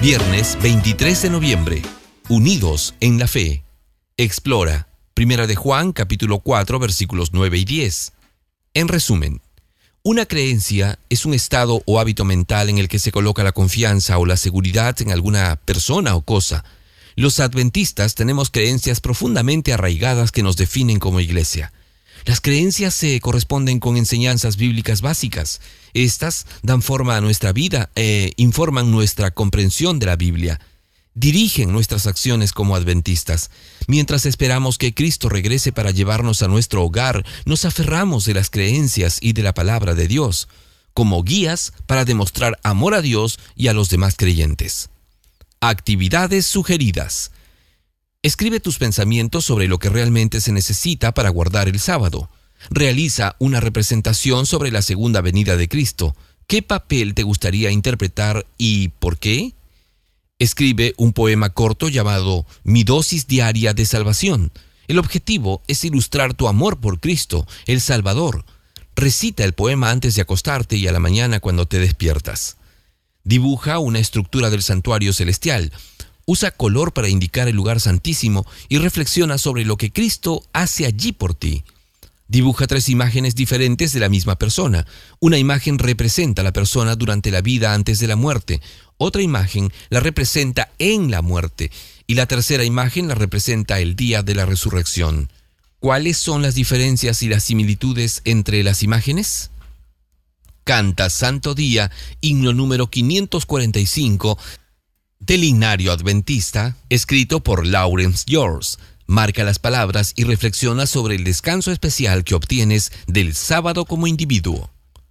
Viernes 23 de noviembre. Unidos en la fe. Explora. Primera de Juan, capítulo 4, versículos 9 y 10. En resumen, una creencia es un estado o hábito mental en el que se coloca la confianza o la seguridad en alguna persona o cosa. Los adventistas tenemos creencias profundamente arraigadas que nos definen como iglesia. Las creencias se corresponden con enseñanzas bíblicas básicas. Estas dan forma a nuestra vida e informan nuestra comprensión de la Biblia. Dirigen nuestras acciones como adventistas. Mientras esperamos que Cristo regrese para llevarnos a nuestro hogar, nos aferramos de las creencias y de la palabra de Dios, como guías para demostrar amor a Dios y a los demás creyentes. Actividades sugeridas. Escribe tus pensamientos sobre lo que realmente se necesita para guardar el sábado. Realiza una representación sobre la segunda venida de Cristo. ¿Qué papel te gustaría interpretar y por qué? Escribe un poema corto llamado Mi dosis diaria de salvación. El objetivo es ilustrar tu amor por Cristo, el Salvador. Recita el poema antes de acostarte y a la mañana cuando te despiertas. Dibuja una estructura del santuario celestial. Usa color para indicar el lugar santísimo y reflexiona sobre lo que Cristo hace allí por ti. Dibuja 3 imágenes diferentes de la misma persona. Una imagen representa a la persona durante la vida antes de la muerte. Otra imagen la representa en la muerte. Y la tercera imagen la representa el día de la resurrección. ¿Cuáles son las diferencias y las similitudes entre las imágenes? Canta Santo Día, himno número 545, del Himnario Adventista, escrito por Lawrence George. Marca las palabras y reflexiona sobre el descanso especial que obtienes del sábado como individuo.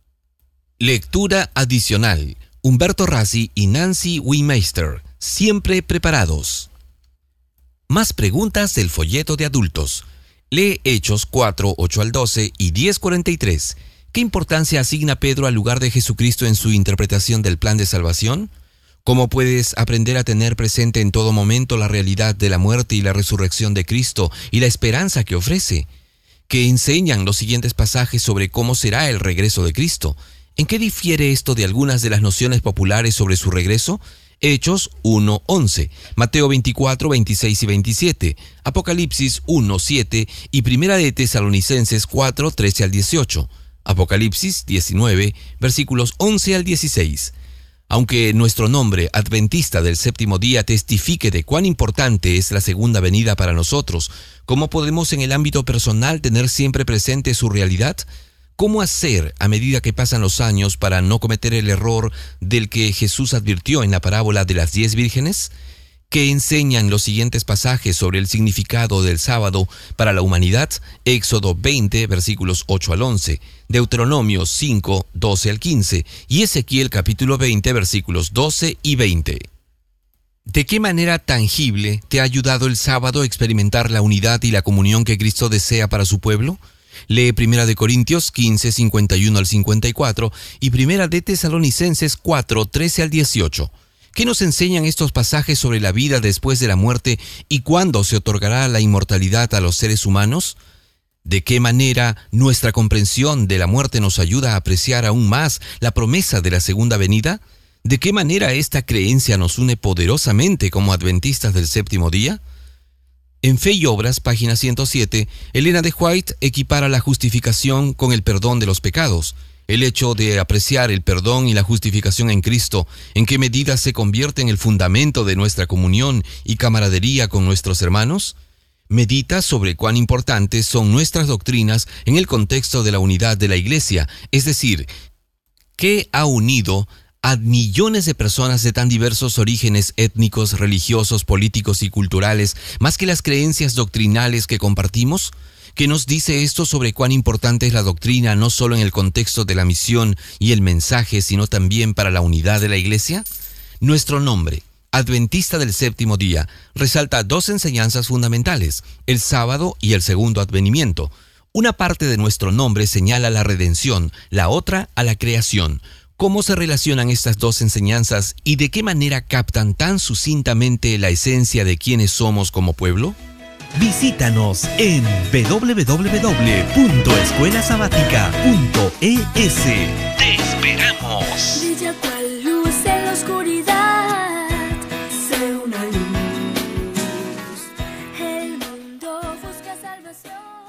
Lectura adicional. Humberto Rassi y Nancy Wimeister, siempre preparados. Más preguntas del folleto de adultos. Lee Hechos 4, 8 al 12 y 10, 43. ¿Qué importancia asigna Pedro al lugar de Jesucristo en su interpretación del plan de salvación? ¿Cómo puedes aprender a tener presente en todo momento la realidad de la muerte y la resurrección de Cristo y la esperanza que ofrece? ¿Qué enseñan los siguientes pasajes sobre cómo será el regreso de Cristo? ¿En qué difiere esto de algunas de las nociones populares sobre su regreso? Hechos 1:11, Mateo 24, 26 y 27, Apocalipsis 1:7 y Primera de Tesalonicenses 4, 13 al 18, Apocalipsis 19, versículos 11 al 16. Aunque nuestro nombre, Adventista del Séptimo Día, testifique de cuán importante es la segunda venida para nosotros, ¿cómo podemos en el ámbito personal tener siempre presente su realidad? ¿Cómo hacer a medida que pasan los años para no cometer el error del que Jesús advirtió en la parábola de las 10 vírgenes? ¿Qué enseñan los siguientes pasajes sobre el significado del sábado para la humanidad? Éxodo 20, versículos 8 al 11, Deuteronomio 5, 12 al 15 y Ezequiel capítulo 20, versículos 12 y 20. ¿De qué manera tangible te ha ayudado el sábado a experimentar la unidad y la comunión que Cristo desea para su pueblo? Lee 1 de Corintios 15, 51 al 54 y 1 de Tesalonicenses 4, 13 al 18. ¿Qué nos enseñan estos pasajes sobre la vida después de la muerte y cuándo se otorgará la inmortalidad a los seres humanos? ¿De qué manera nuestra comprensión de la muerte nos ayuda a apreciar aún más la promesa de la segunda venida? ¿De qué manera esta creencia nos une poderosamente como adventistas del séptimo día? En Fe y Obras, página 107, Elena de White equipara la justificación con el perdón de los pecados. El hecho de apreciar el perdón y la justificación en Cristo, ¿en qué medida se convierte en el fundamento de nuestra comunión y camaradería con nuestros hermanos? Medita sobre cuán importantes son nuestras doctrinas en el contexto de la unidad de la Iglesia, es decir, ¿qué ha unido a millones de personas de tan diversos orígenes étnicos, religiosos, políticos y culturales, más que las creencias doctrinales que compartimos? ¿Qué nos dice esto sobre cuán importante es la doctrina, no solo en el contexto de la misión y el mensaje, sino también para la unidad de la Iglesia? Nuestro nombre, Adventista del Séptimo Día, resalta 2 enseñanzas fundamentales, el sábado y el segundo advenimiento. Una parte de nuestro nombre señala la redención, la otra a la creación. ¿Cómo se relacionan estas 2 enseñanzas y de qué manera captan tan sucintamente la esencia de quiénes somos como pueblo? Visítanos en www.escuelasabatica.es. ¡Te esperamos! Brilla cual luz en la oscuridad, sé una luz. El mundo busca salvación.